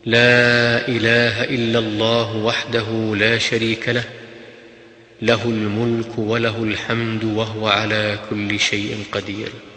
لا إله إلا الله وحده لا شريك له، له الملك وله الحمد وهو على كل شيء قدير.